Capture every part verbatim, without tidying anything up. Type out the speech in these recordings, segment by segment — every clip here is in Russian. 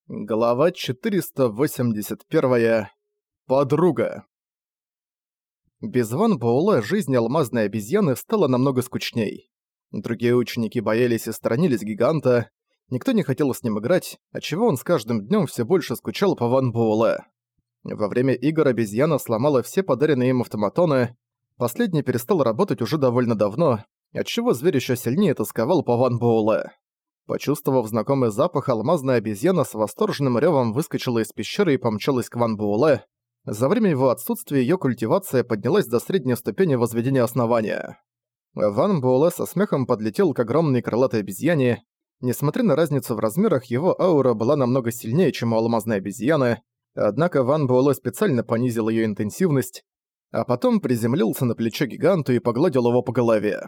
Глава четыреста восемьдесят первая. Подруга. Без Ван Буэлэ жизнь алмазной обезьяны стала намного скучней. Другие ученики боялись и сторонились гиганта, никто не хотел с ним играть, отчего он с каждым днем все больше скучал по Ван Буэлэ. Во время игр обезьяна сломала все подаренные им автоматоны, последний перестал работать уже довольно давно, отчего зверь еще сильнее тосковал по Ван Буэлэ. Почувствовав знакомый запах, алмазная обезьяна с восторженным рёвом выскочила из пещеры и помчалась к Ван Буэлэ. За время его отсутствия её культивация поднялась до средней ступени возведения основания. Ван Буэлэ со смехом подлетел к огромной крылатой обезьяне. Несмотря на разницу в размерах, его аура была намного сильнее, чем у алмазной обезьяны, однако Ван Буэлэ специально понизил её интенсивность, а потом приземлился на плечо гиганту и погладил его по голове.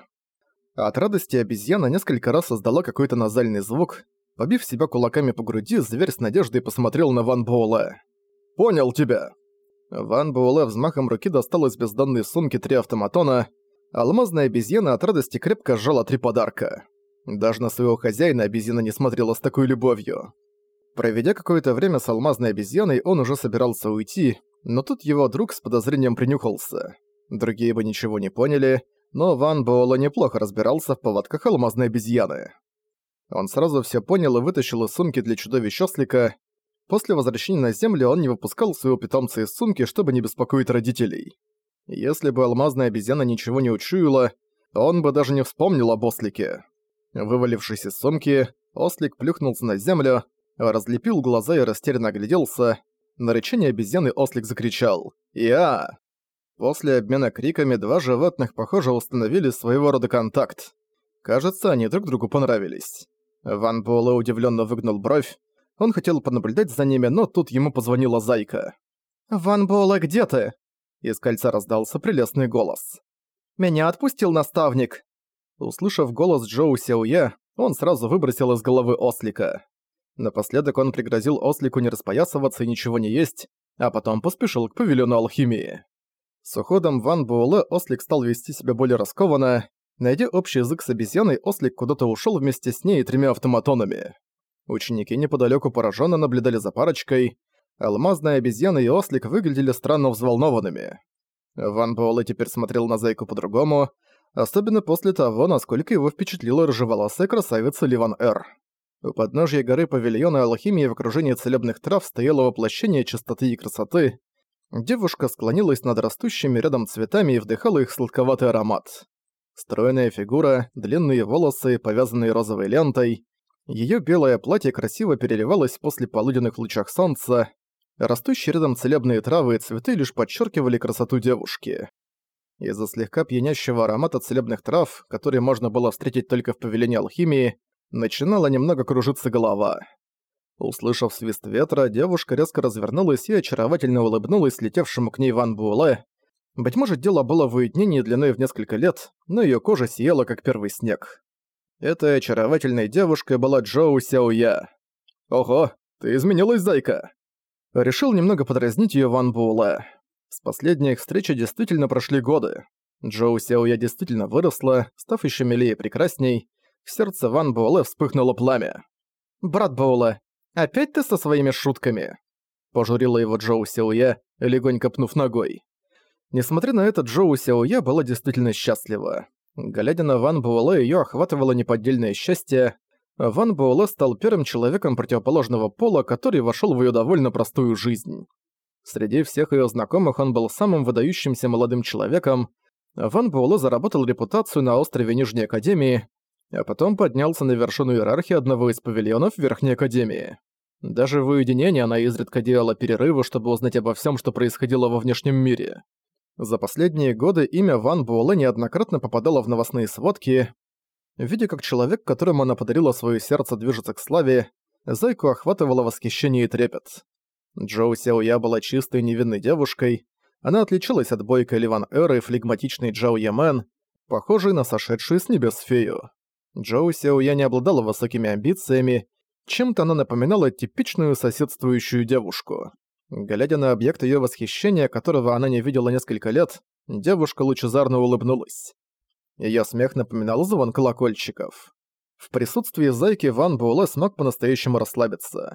От радости обезьяна несколько раз издала какой-то назальный звук. Побив себя кулаками по груди, зверь с надеждой посмотрел на Ван Буэлэ. «Понял тебя!» Ван Буэлэ взмахом руки достал из бездонной сумки три автоматона. Алмазная обезьяна от радости крепко сжала три подарка. Даже на своего хозяина обезьяна не смотрела с такой любовью. Проведя какое-то время с алмазной обезьяной, он уже собирался уйти, но тут его друг с подозрением принюхался. Другие бы ничего не поняли, но Ван Буэлэ неплохо разбирался в повадках алмазной обезьяны. Он сразу всё понял и вытащил из сумки для чудовищ ослика. После возвращения на землю он не выпускал своего питомца из сумки, чтобы не беспокоить родителей. Если бы алмазная обезьяна ничего не учуяла, он бы даже не вспомнил об ослике. Вывалившись из сумки, ослик плюхнулся на землю, разлепил глаза и растерянно огляделся. На рычание обезьяны ослик закричал «Я!». После обмена криками два животных, похоже, установили своего рода контакт. Кажется, они друг другу понравились. Ван Буэлэ удивленно выгнул бровь. Он хотел понаблюдать за ними, но тут ему позвонила Зайка. «Ван Буэлэ, где ты?» Из кольца раздался прелестный голос. «Меня отпустил наставник!» Услышав голос Джоу Сяоя, он сразу выбросил из головы ослика. Напоследок он пригрозил ослику не распоясываться и ничего не есть, а потом поспешил к павильону алхимии. С уходом Ван Буэлэ ослик стал вести себя более раскованно. Найдя общий язык с обезьяной, ослик куда-то ушёл вместе с ней и тремя автоматонами. Ученики неподалёку поражённо наблюдали за парочкой. Алмазная обезьяна и ослик выглядели странно взволнованными. Ван Буэлэ теперь смотрел на Зайку по-другому, особенно после того, насколько его впечатлила рыжеволосая красавица Ливан Эр. У подножья горы павильона алхимии в окружении целебных трав стояло воплощение чистоты и красоты. Девушка склонилась над растущими рядом цветами и вдыхала их сладковатый аромат. Стройная фигура, длинные волосы, повязанные розовой лентой. Её белое платье красиво переливалось после полуденных лучах солнца. Растущие рядом целебные травы и цветы лишь подчеркивали красоту девушки. Из-за слегка пьянящего аромата целебных трав, которые можно было встретить только в павильоне алхимии, начинала немного кружиться голова. Услышав свист ветра, девушка резко развернулась и очаровательно улыбнулась летевшему к ней Ван Буэлэ. Быть может, дело было в уединении длиной в несколько лет, но её кожа сияла, как первый снег. Этой очаровательной девушкой была Джоу Сяоя. «Ого, ты изменилась, Зайка!» Решил немного подразнить её Ван Буэлэ. С последней их встречи действительно прошли годы. Джоу Сяоя действительно выросла, став ещё милее и прекрасней. В сердце Ван Буэлэ вспыхнуло пламя. «Брат Буэлэ, опять ты со своими шутками?» Пожурила его Джоу Сяоя, легонько пнув ногой. Несмотря на это, Джоу Сяоя была действительно счастлива. Глядя на Ван Буэлэ, её охватывало неподдельное счастье. Ван Буэлэ стал первым человеком противоположного пола, который вошёл в её довольно простую жизнь. Среди всех её знакомых он был самым выдающимся молодым человеком. Ван Буэлэ заработал репутацию на острове Нижней Академии, а потом поднялся на вершину иерархии одного из павильонов Верхней Академии. Даже в уединении она изредка делала перерывы, чтобы узнать обо всем, что происходило во внешнем мире. За последние годы имя Ван Буэлэ неоднократно попадало в новостные сводки. Видя, как человек, которому она подарила своё сердце, движется к славе, Зайку охватывало восхищение и трепет. Джоу Сяоя была чистой невинной девушкой. Она отличалась от бойкой Ливан Эр и флегматичной Джао Ямен, похожей на сошедшую с небес фею. Джоу Сяоя не обладала высокими амбициями, чем-то она напоминала типичную соседствующую девушку. Глядя на объект её восхищения, которого она не видела несколько лет, девушка лучезарно улыбнулась. Её смех напоминал звон колокольчиков. В присутствии Зайки Ван Буэлэ смог по-настоящему расслабиться.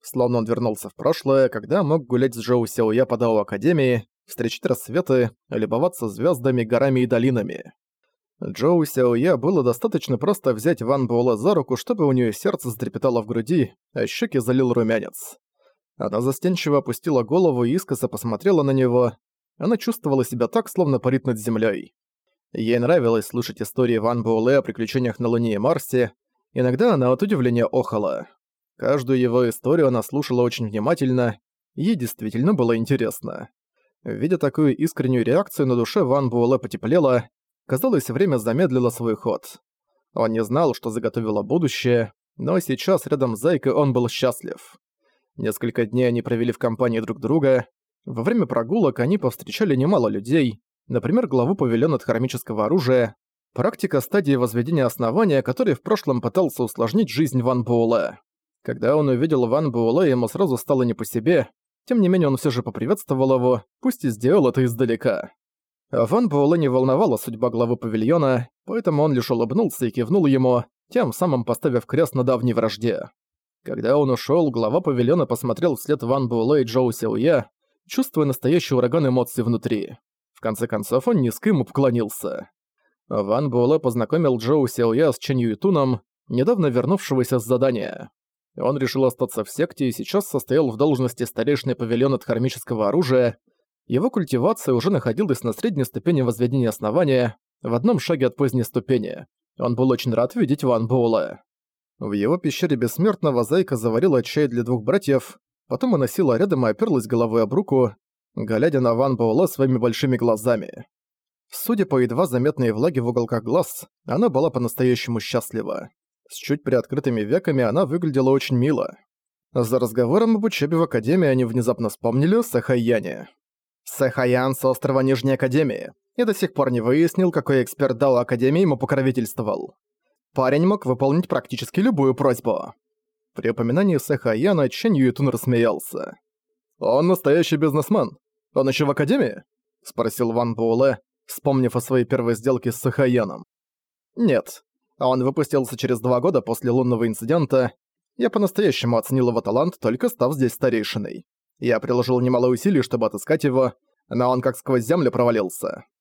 Словно он вернулся в прошлое, когда мог гулять с Джоу Сяоя по Дао Академии, встречать рассветы, любоваться звездами, горами и долинами. Джоу Сяоя было достаточно просто взять Ван Буэлэ за руку, чтобы у нее сердце затрепетало в груди, а щеки залил румянец. Она застенчиво опустила голову и искоса посмотрела на него. Она чувствовала себя так, словно парит над землей. Ей нравилось слушать истории Ван Буэлэ о приключениях на Луне и Марсе. Иногда она от удивления охала. Каждую его историю она слушала очень внимательно, ей действительно было интересно. Видя такую искреннюю реакцию, на душе Ван Буэлэ потеплело, казалось, время замедлило свой ход. Он не знал, что заготовило будущее, но сейчас рядом с Зайкой он был счастлив. Несколько дней они провели в компании друг друга. Во время прогулок они повстречали немало людей, например, главу павильона хромического оружия, практика стадии возведения основания, который в прошлом пытался усложнить жизнь Ван Буэлэ. Когда он увидел Ван Буэлэ, ему сразу стало не по себе, тем не менее он все же поприветствовал его, пусть и сделал это издалека. Ван Буэлэ не волновала судьба главы павильона, поэтому он лишь улыбнулся и кивнул ему, тем самым поставив крест на давней вражде. Когда он ушёл, глава павильона посмотрел вслед Ван Буэлэ и Джоу Сяоя, чувствуя настоящий ураган эмоций внутри. В конце концов он низко ему поклонился. Ван Буэлэ познакомил Джоу Сяоя с Чэнь Юйтуном, недавно вернувшегося с задания. Он решил остаться в секте и сейчас состоял в должности старейшины павильона хромического оружия. Его культивация уже находилась на средней ступени возведения основания, в одном шаге от поздней ступени. Он был очень рад видеть Ван Буэлэ. В его пещере Бессмертного Зайка заварила чай для двух братьев, потом она села рядом и оперлась головой об руку, глядя на Ван Буэлэ своими большими глазами. Судя по едва заметной влаге в уголках глаз, она была по-настоящему счастлива. С чуть приоткрытыми веками она выглядела очень мило. За разговором об учебе в Академии они внезапно вспомнили о Сэхайяне. Сэхайян с острова Нижней Академии. И до сих пор не выяснил, какой эксперт Дао Академии ему покровительствовал. Парень мог выполнить практически любую просьбу. При упоминании Сэхайяна Чэнь Юйтун рассмеялся. «Он настоящий бизнесмен. Он еще в Академии?» — спросил Ван Буэлэ, вспомнив о своей первой сделке с Сэхайяном. «Нет. Он выпустился через два года после лунного инцидента. Я по-настоящему оценил его талант, только став здесь старейшиной. Я приложил немало усилий, чтобы отыскать его, но он как сквозь землю провалился.